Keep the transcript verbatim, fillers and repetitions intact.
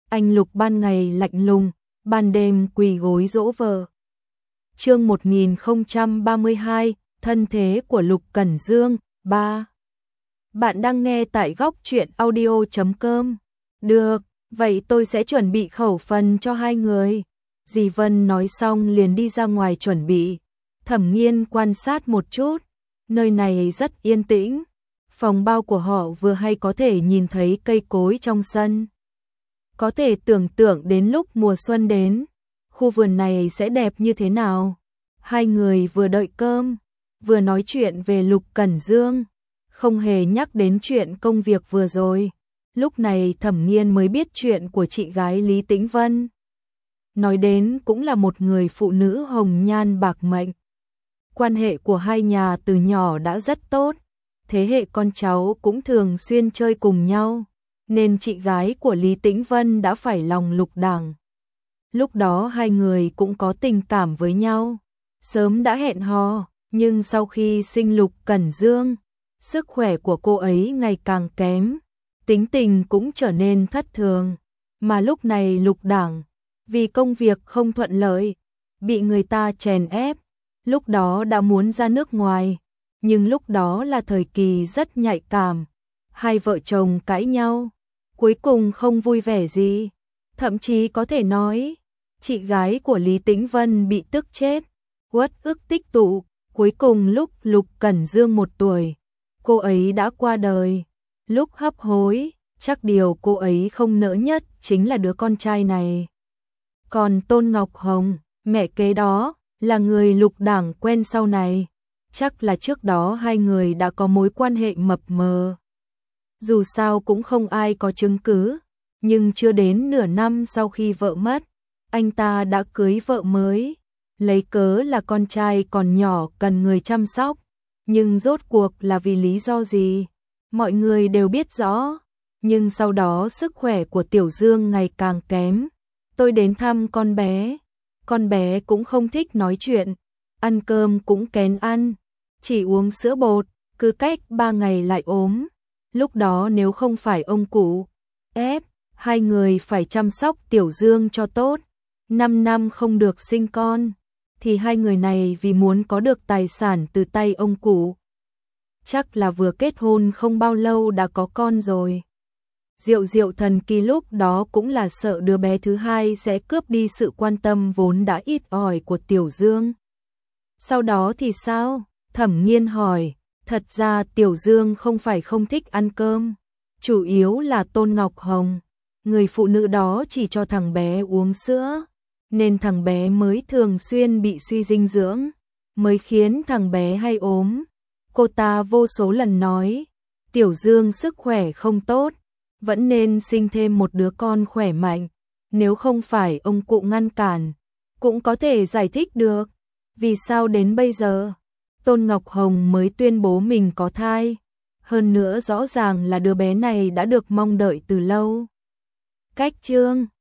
Anh Lục ban ngày lạnh lùng, ban đêm quỳ gối dỗ vợ. Chương một nghìn không trăm ba mươi hai, thân thế của Lục Cẩn Dương, ba. Bạn đang nghe tại góc truyện audio chấm com. Được, vậy tôi sẽ chuẩn bị khẩu phần cho hai người. Dì Vân nói xong liền đi ra ngoài chuẩn bị. Thẩm Nghiên quan sát một chút, nơi này rất yên tĩnh. Phòng bao của họ vừa hay có thể nhìn thấy cây cối trong sân. Có thể tưởng tượng đến lúc mùa xuân đến, khu vườn này sẽ đẹp như thế nào. Hai người vừa đợi cơm, vừa nói chuyện về Lục Cẩn Dương, không hề nhắc đến chuyện công việc vừa rồi. Lúc này Thẩm Nghiên mới biết chuyện của chị gái Lý Tĩnh Vân. Nói đến cũng là một người phụ nữ hồng nhan bạc mệnh. Quan hệ của hai nhà từ nhỏ đã rất tốt, thế hệ con cháu cũng thường xuyên chơi cùng nhau, nên chị gái của Lý Tĩnh Vân đã phải lòng Lục Đằng. Lúc đó hai người cũng có tình cảm với nhau, sớm đã hẹn hò, nhưng sau khi sinh Lục Cẩn Dương, sức khỏe của cô ấy ngày càng kém, tính tình cũng trở nên thất thường, mà lúc này Lục Đằng vì công việc không thuận lợi, bị người ta chèn ép, lúc đó đã muốn ra nước ngoài, nhưng lúc đó là thời kỳ rất nhạy cảm, hai vợ chồng cãi nhau, cuối cùng không vui vẻ gì, thậm chí có thể nói, chị gái của Lý Tĩnh Vân bị tức chết, uất ức tích tụ, cuối cùng lúc Lục Cẩn Dương một tuổi, cô ấy đã qua đời, lúc hấp hối, chắc điều cô ấy không nỡ nhất chính là đứa con trai này. Còn Tôn Ngọc Hồng, mẹ kế đó, là người Lục Đằng quen sau này, chắc là trước đó hai người đã có mối quan hệ mập mờ. Dù sao cũng không ai có chứng cứ, nhưng chưa đến nửa năm sau khi vợ mất, anh ta đã cưới vợ mới, lấy cớ là con trai còn nhỏ cần người chăm sóc, nhưng rốt cuộc là vì lý do gì, mọi người đều biết rõ, nhưng sau đó sức khỏe của Tiểu Dương ngày càng kém. Tôi đến thăm con bé, con bé cũng không thích nói chuyện, ăn cơm cũng kén ăn, chỉ uống sữa bột, cứ cách ba ngày lại ốm. Lúc đó nếu không phải ông cụ ép hai người phải chăm sóc Tiểu Dương cho tốt, năm năm không được sinh con, thì hai người này vì muốn có được tài sản từ tay ông cụ, chắc là vừa kết hôn không bao lâu đã có con rồi. Diệu Diệu thần kỳ lúc đó cũng là sợ đứa bé thứ hai sẽ cướp đi sự quan tâm vốn đã ít ỏi của Tiểu Dương. Sau đó thì sao? Thẩm Nghiên hỏi. Thật ra Tiểu Dương không phải không thích ăn cơm, chủ yếu là Tôn Ngọc Hồng, người phụ nữ đó chỉ cho thằng bé uống sữa, nên thằng bé mới thường xuyên bị suy dinh dưỡng, mới khiến thằng bé hay ốm. Cô ta vô số lần nói, Tiểu Dương sức khỏe không tốt, vẫn nên sinh thêm một đứa con khỏe mạnh, nếu không phải ông cụ ngăn cản, cũng có thể giải thích được, vì sao đến bây giờ Tôn Ngọc Hồng mới tuyên bố mình có thai, hơn nữa rõ ràng là đứa bé này đã được mong đợi từ lâu. Cách chương